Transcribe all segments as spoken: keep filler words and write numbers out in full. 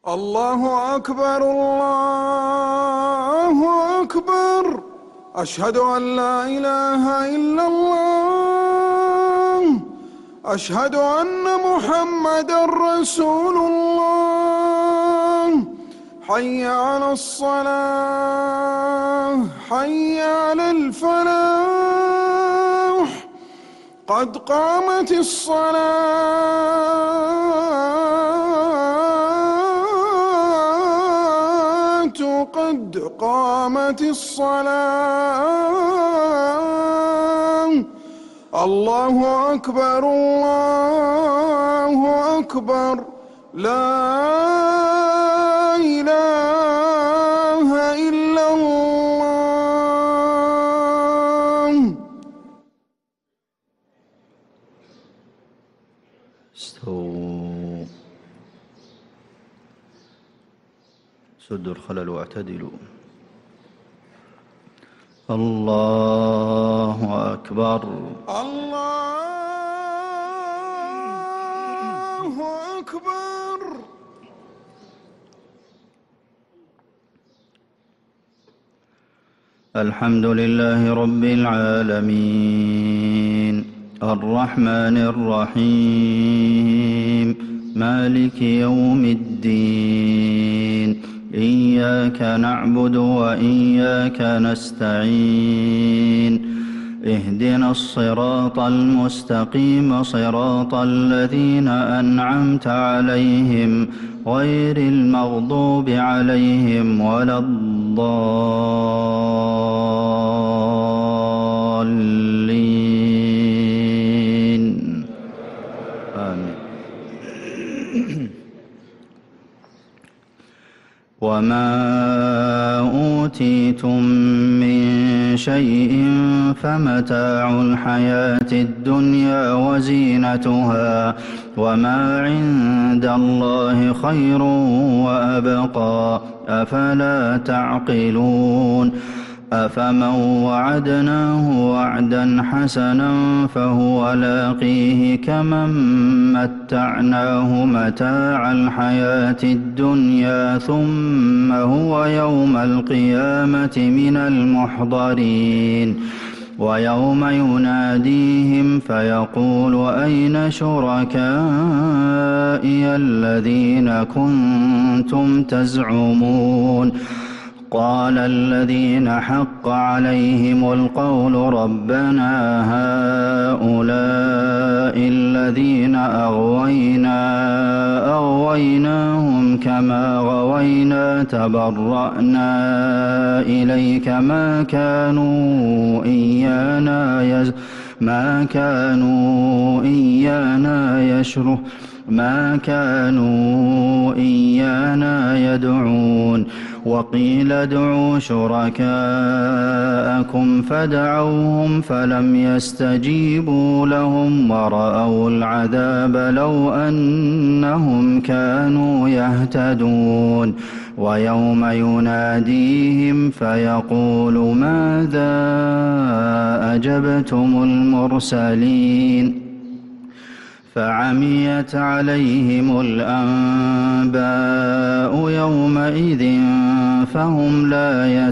الله أكبر الله أكبر. أشهد أن لا إله إلا الله. أشهد أن محمدًا رسول الله. حي على الصلاة حي على الفلاح. قد قامت الصلاة قد قامت الصلاة. الله أكبر الله أكبر. لا إله إلا الله. استووا، سدوا الخلل واعتدلوا. الله أكبر الله أكبر. الحمد لله رب العالمين الرحمن الرحيم مالك يوم الدين. إياك نعبد وإياك نستعين. اهدنا الصراط المستقيم صراط الذين أنعمت عليهم غير المغضوب عليهم ولا الضالين. آمين. وما أوتيتم من شيء فمتاع الحياة الدنيا وزينتها وما عند الله خير وأبقى. أفلا تعقلون؟ أفمن وعدناه وعدا حسنا فهو لاقيه كمن متعناه متاع الحياة الدنيا ثم هو يوم القيامة من المحضرين. ويوم يناديهم فيقول أين شركائي الذين كنتم تزعمون؟ قال الذين حق عليهم القول ربنا هؤلاء الذين أغوينا أغويناهم كما غوينا تبرأنا إليك ما كانوا إيانا يز ما كانوا إيانا يشرك ما كانوا إيانا يدعون. وقيل ادعوا شركاءكم فدعوهم فلم يستجيبوا لهم ورأوا العذاب لو أنهم كانوا يهتدون. ويوم يناديهم فيقول ماذا أجبتم المرسلين؟ فعميت عليهم الأنباء يومئذ فهم لا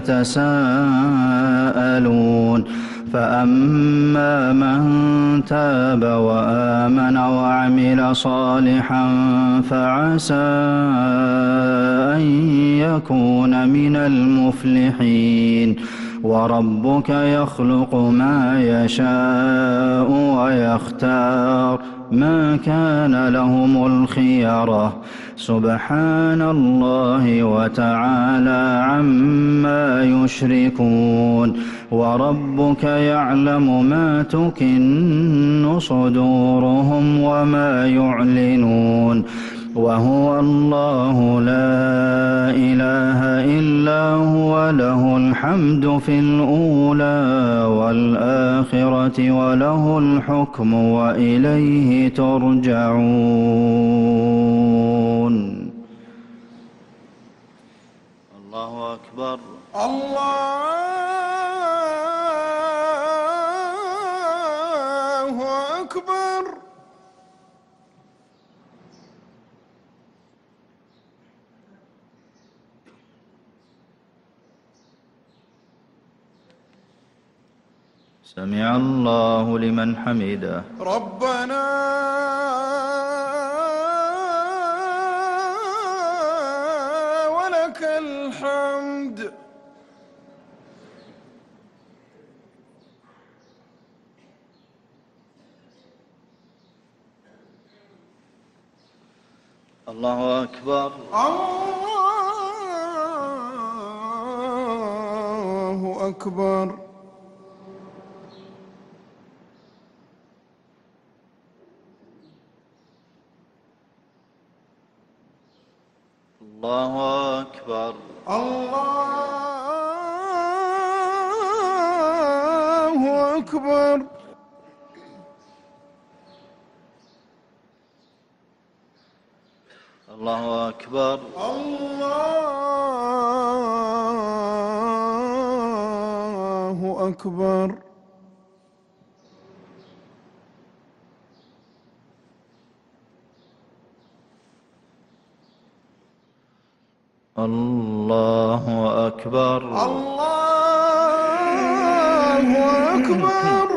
يتساءلون. فأما من تاب وآمن وعمل صالحا فعسى أن يكون من المفلحين. وربك يخلق ما يشاء ويختار ما كان لهم الخيرة سبحان الله وتعالى عما يشركون. وربك يعلم ما تكن صدورهم وما يعلنون. وهو الله لا إله إلا هو له الحمد في الأولى والآخرة وله الحكم وإليه ترجعون. الله أكبر الله أكبر. سمع الله لمن حمده. ربنا ولك الحمد. الله أكبر. الله أكبر. الله أكبر. الله أكبر. الله أكبر. الله أكبر. الله أكبر. الله أكبر.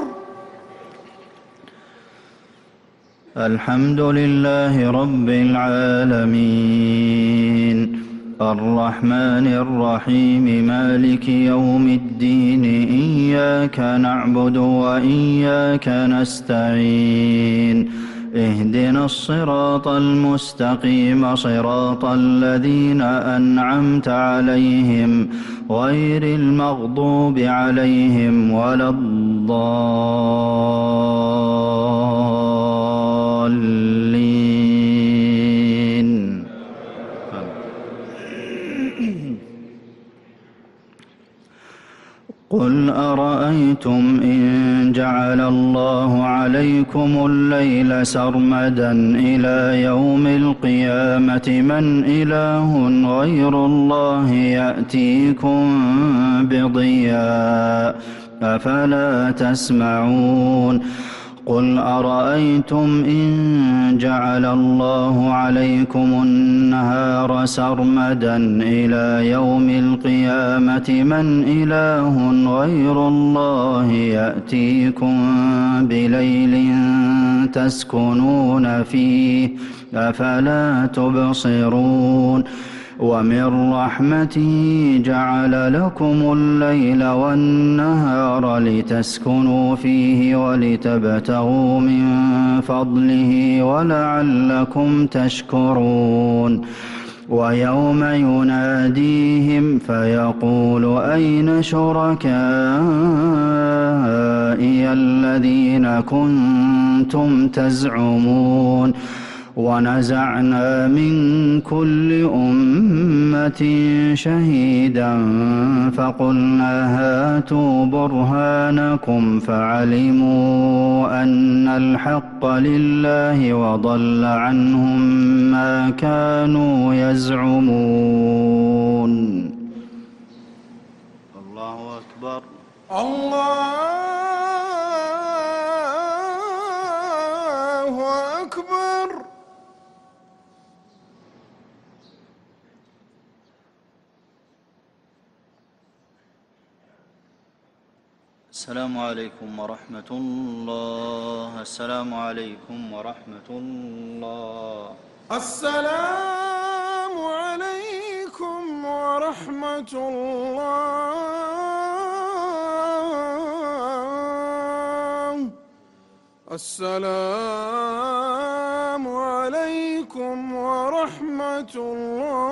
الحمد لله رب العالمين الرحمن الرحيم مالك يوم الدين إياك نعبد وإياك نستعين اهدنا الصراط المستقيم صراط الذين أنعمت عليهم غير المغضوب عليهم ولا الضالين. قل أرأيتم إن جعل الله عليكم الليل سرمدا إلى يوم القيامة من إله غير الله يأتيكم بضياء أفلا تسمعون. قل أرأيتم إن جعل الله عليكم النهار سرمدا إلى يوم القيامة من إله غير الله يأتيكم بليل تسكنون فيه أفلا تبصرون. ومن رحمته جعل لكم الليل والنهار لتسكنوا فيه ولتبتغوا من فضله ولعلكم تشكرون. ويوم يناديهم فيقول أين شركائي الذين كنتم تزعمون. ونزعنا من كل أمة شهيدا فقلنا هاتوا برهانكم فعلموا أن الحق لله وضل عنهم ما كانوا يزعمون. الله أكبر. الله أكبر. السلام عليكم ورحمة الله. السلام عليكم ورحمة الله. السلام عليكم ورحمة الله. السلام عليكم ورحمة الله.